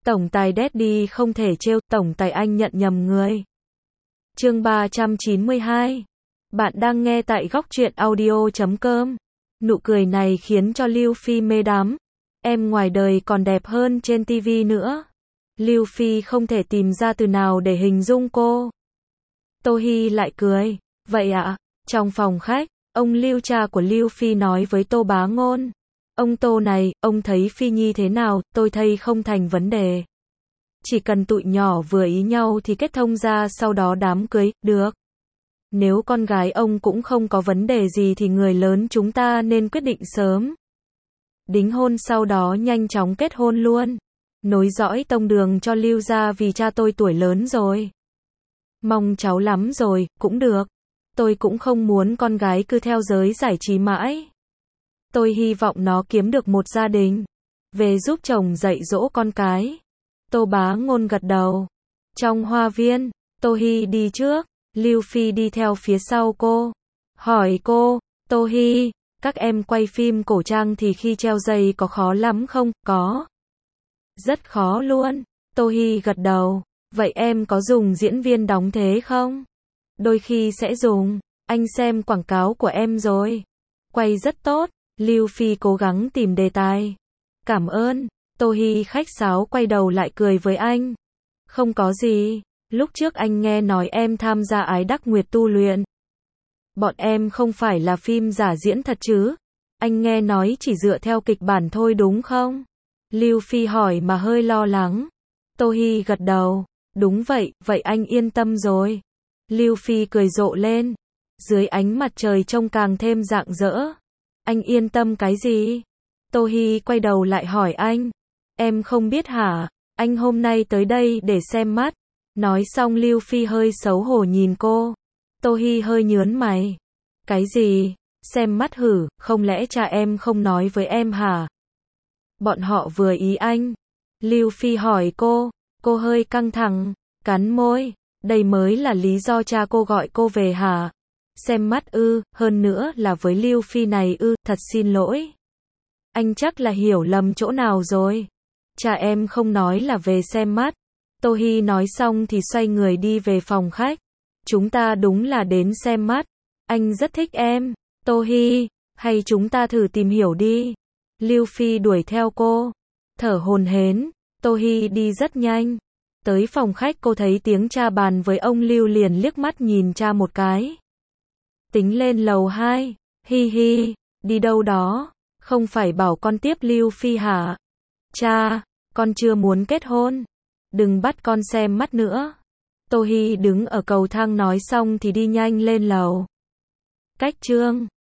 Tổng tài Daddy không thể trêu, tổng tài anh nhận nhầm người. Chương 392. Bạn đang nghe tại góc truyện audio.com. Nụ cười này khiến cho Lưu Phi mê đắm. Em ngoài đời còn đẹp hơn trên TV nữa. Lưu Phi không thể tìm ra từ nào để hình dung cô. Tô Hi lại cười. Vậy ạ? Trong phòng khách, ông Lưu, cha của Lưu Phi nói với Tô Bá Ngôn. Ông Tô này, ông thấy Phi Nhi thế nào? Tôi thấy không thành vấn đề. Chỉ cần tụi nhỏ vừa ý nhau thì kết thông ra, sau đó đám cưới, được. Nếu con gái ông cũng không có vấn đề gì thì người lớn chúng ta nên quyết định sớm. Đính hôn sau đó nhanh chóng kết hôn luôn. Nối dõi tông đường cho Lưu gia vì cha tôi tuổi lớn rồi. Mong cháu lắm rồi, cũng được. Tôi cũng không muốn con gái cứ theo giới giải trí mãi. Tôi hy vọng nó kiếm được một gia đình. Về giúp chồng dạy dỗ con cái. Tô Bá Ngôn gật đầu. Trong hoa viên, Tô Hi đi trước, Lưu Phi đi theo phía sau cô. Hỏi cô, Tô Hi, các em quay phim cổ trang thì khi treo giày có khó lắm không? Có. Rất khó luôn. Tô Hi gật đầu. Vậy em có dùng diễn viên đóng thế không? Đôi khi sẽ dùng. Anh xem quảng cáo của em rồi. Quay rất tốt. Lưu Phi cố gắng tìm đề tài. Cảm ơn. Tô Hi khách sáo quay đầu lại cười với anh. Không có gì. Lúc trước anh nghe nói em tham gia Ái Đắc Nguyệt tu luyện. Bọn em không phải là phim giả diễn thật chứ? Anh nghe nói chỉ dựa theo kịch bản thôi đúng không? Lưu Phi hỏi mà hơi lo lắng. Tô Hi gật đầu. Đúng vậy, vậy anh yên tâm rồi. Lưu Phi cười rộ lên. Dưới ánh mặt trời trông càng thêm rạng rỡ. Anh yên tâm cái gì? Tô Hi quay đầu lại hỏi anh. Em không biết hả? Anh hôm nay tới đây để xem mắt. Nói xong Lưu Phi hơi xấu hổ nhìn cô. Tô Hi hơi nhướng mày. Cái gì? Xem mắt hử? Không lẽ cha em không nói với em hả? Bọn họ vừa ý anh. Lưu Phi hỏi cô. Cô hơi căng thẳng, cắn môi. Đây mới là lý do cha cô gọi cô về hả? Xem mắt ư? Hơn nữa là với Lưu Phi này ư? Thật xin lỗi. Anh chắc là hiểu lầm chỗ nào rồi. Cha em không nói là về xem mắt. Tô Hi nói xong thì xoay người đi về phòng khách. Chúng ta đúng là đến xem mắt. Anh rất thích em. Tô Hi, hay chúng ta thử tìm hiểu đi. Lưu Phi đuổi theo cô. Thở hổn hển. Tô Hi đi rất nhanh. Tới phòng khách cô thấy tiếng cha bàn với ông Lưu liền liếc mắt nhìn cha một cái. Tính lên lầu 2. Hi hi, đi đâu đó? Không phải bảo con tiếp Lưu Phi hả? Cha, con chưa muốn kết hôn. Đừng bắt con xem mắt nữa. Tô Hi đứng ở cầu thang nói xong thì đi nhanh lên lầu. Cách chương